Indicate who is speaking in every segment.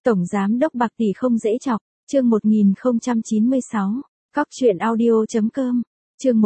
Speaker 1: Tổng giám đốc bạc tỷ không dễ chọc, chương 1096, Cóc truyện audio.com, chương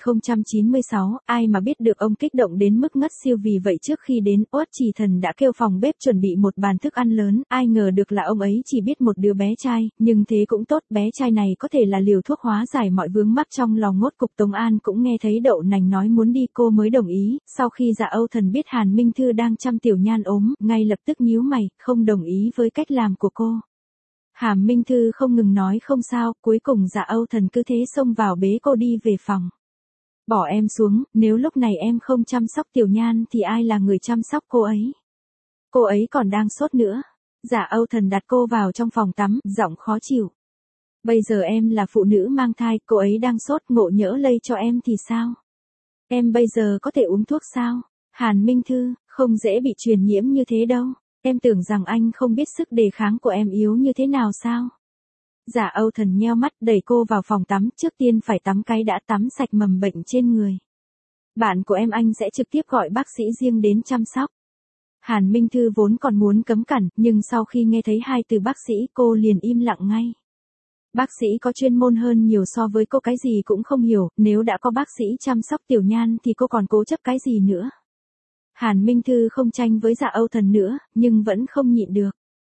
Speaker 1: 1096, ai mà biết được ông kích động đến mức ngất siêu vì vậy trước khi đến, Uất Trì Thần đã kêu phòng bếp chuẩn bị một bàn thức ăn lớn, ai ngờ được là ông ấy chỉ biết một đứa bé trai, nhưng thế cũng tốt, bé trai này có thể là liều thuốc hóa giải mọi vướng mắc trong lòng ngốt cục. Tống An cũng nghe thấy Đậu Nành nói muốn đi cô mới đồng ý, sau khi Dạ Âu Thần biết Hàn Minh Thư đang chăm Tiểu Nhan ốm, ngay lập tức nhíu mày, không đồng ý với cách làm của cô. Hàn Minh Thư không ngừng nói không sao, cuối cùng Dạ Âu Thần cứ thế xông vào bế cô đi về phòng. Bỏ em xuống, nếu lúc này em không chăm sóc Tiểu Nhan thì ai là người chăm sóc cô ấy? Cô ấy còn đang sốt nữa. Dạ Âu Thần đặt cô vào trong phòng tắm, giọng khó chịu. Bây giờ em là phụ nữ mang thai, cô ấy đang sốt, ngộ nhỡ lây cho em thì sao? Em bây giờ có thể uống thuốc sao? Hàn Minh Thư, không dễ bị truyền nhiễm như thế đâu. Em tưởng rằng anh không biết sức đề kháng của em yếu như thế nào sao? Dạ Âu Thần nheo mắt đẩy cô vào phòng tắm, trước tiên phải tắm cái đã, tắm sạch mầm bệnh trên người. Bạn của em anh sẽ trực tiếp gọi bác sĩ riêng đến chăm sóc. Hàn Minh Thư vốn còn muốn cấm cản, nhưng sau khi nghe thấy hai từ bác sĩ cô liền im lặng ngay. Bác sĩ có chuyên môn hơn nhiều so với cô, cái gì cũng không hiểu, nếu đã có bác sĩ chăm sóc Tiểu Nhan thì cô còn cố chấp cái gì nữa. Hàn Minh Thư không tranh với Dạ Âu Thần nữa, nhưng vẫn không nhịn được.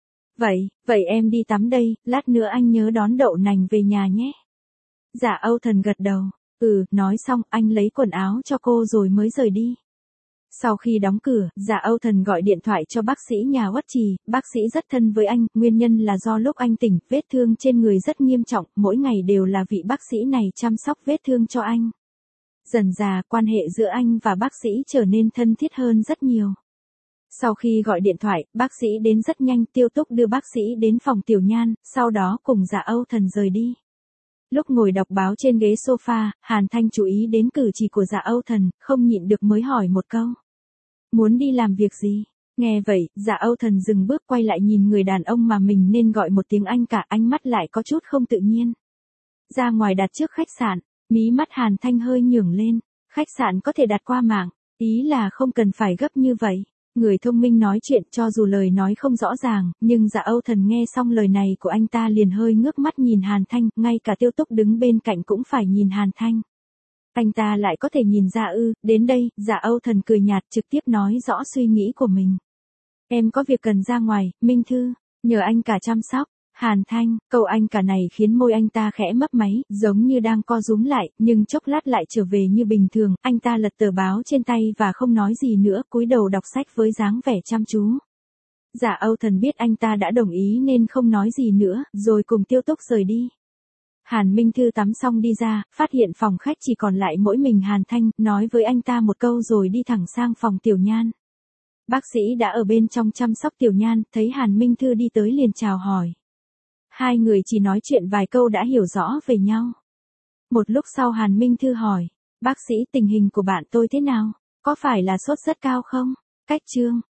Speaker 1: Vậy em đi tắm đây, lát nữa anh nhớ đón Đậu Nành về nhà nhé. Dạ Âu Thần gật đầu, nói xong anh lấy quần áo cho cô rồi mới rời đi. Sau khi đóng cửa, Dạ Âu Thần gọi điện thoại cho bác sĩ nhà Uất Trì, bác sĩ rất thân với anh, nguyên nhân là do lúc anh tỉnh, vết thương trên người rất nghiêm trọng, mỗi ngày đều là vị bác sĩ này chăm sóc vết thương cho anh. Dần dà, quan hệ giữa anh và bác sĩ trở nên thân thiết hơn rất nhiều. Sau khi gọi điện thoại, bác sĩ đến rất nhanh, Tiêu Túc đưa bác sĩ đến phòng Tiểu Nhan, sau đó cùng Dạ Âu Thần rời đi. Lúc ngồi đọc báo trên ghế sofa, Hàn Thanh chú ý đến cử chỉ của Dạ Âu Thần, không nhịn được mới hỏi một câu. Muốn đi làm việc gì? Nghe vậy, Dạ Âu Thần dừng bước quay lại nhìn người đàn ông mà mình nên gọi một tiếng anh cả, ánh mắt lại có chút không tự nhiên. Ra ngoài đặt trước khách sạn, mí mắt Hàn Thanh hơi nhướng lên, khách sạn có thể đặt qua mạng, ý là không cần phải gấp như vậy. Người thông minh nói chuyện cho dù lời nói không rõ ràng, nhưng Dạ Âu Thần nghe xong lời này của anh ta liền hơi ngước mắt nhìn Hàn Thanh, ngay cả Tiêu Túc đứng bên cạnh cũng phải nhìn Hàn Thanh. Anh ta lại có thể nhìn ra ư? Đến đây, Dạ Âu Thần cười nhạt trực tiếp nói rõ suy nghĩ của mình. Em có việc cần ra ngoài, Minh Thư, nhờ anh cả chăm sóc. Hàn Thanh, câu anh cả này khiến môi anh ta khẽ mấp máy, giống như đang co rúm lại, nhưng chốc lát lại trở về như bình thường, anh ta lật tờ báo trên tay và không nói gì nữa, cúi đầu đọc sách với dáng vẻ chăm chú. Dạ Âu Thần biết anh ta đã đồng ý nên không nói gì nữa, rồi cùng Tiêu Túc rời đi. Hàn Minh Thư tắm xong đi ra, phát hiện phòng khách chỉ còn lại mỗi mình Hàn Thanh, nói với anh ta một câu rồi đi thẳng sang phòng Tiểu Nhan. Bác sĩ đã ở bên trong chăm sóc Tiểu Nhan, thấy Hàn Minh Thư đi tới liền chào hỏi. Hai người chỉ nói chuyện vài câu đã hiểu rõ về nhau. Một lúc sau Hàn Minh Thư hỏi, bác sĩ tình hình của bạn tôi thế nào? Có phải là sốt rất cao không? Cách chương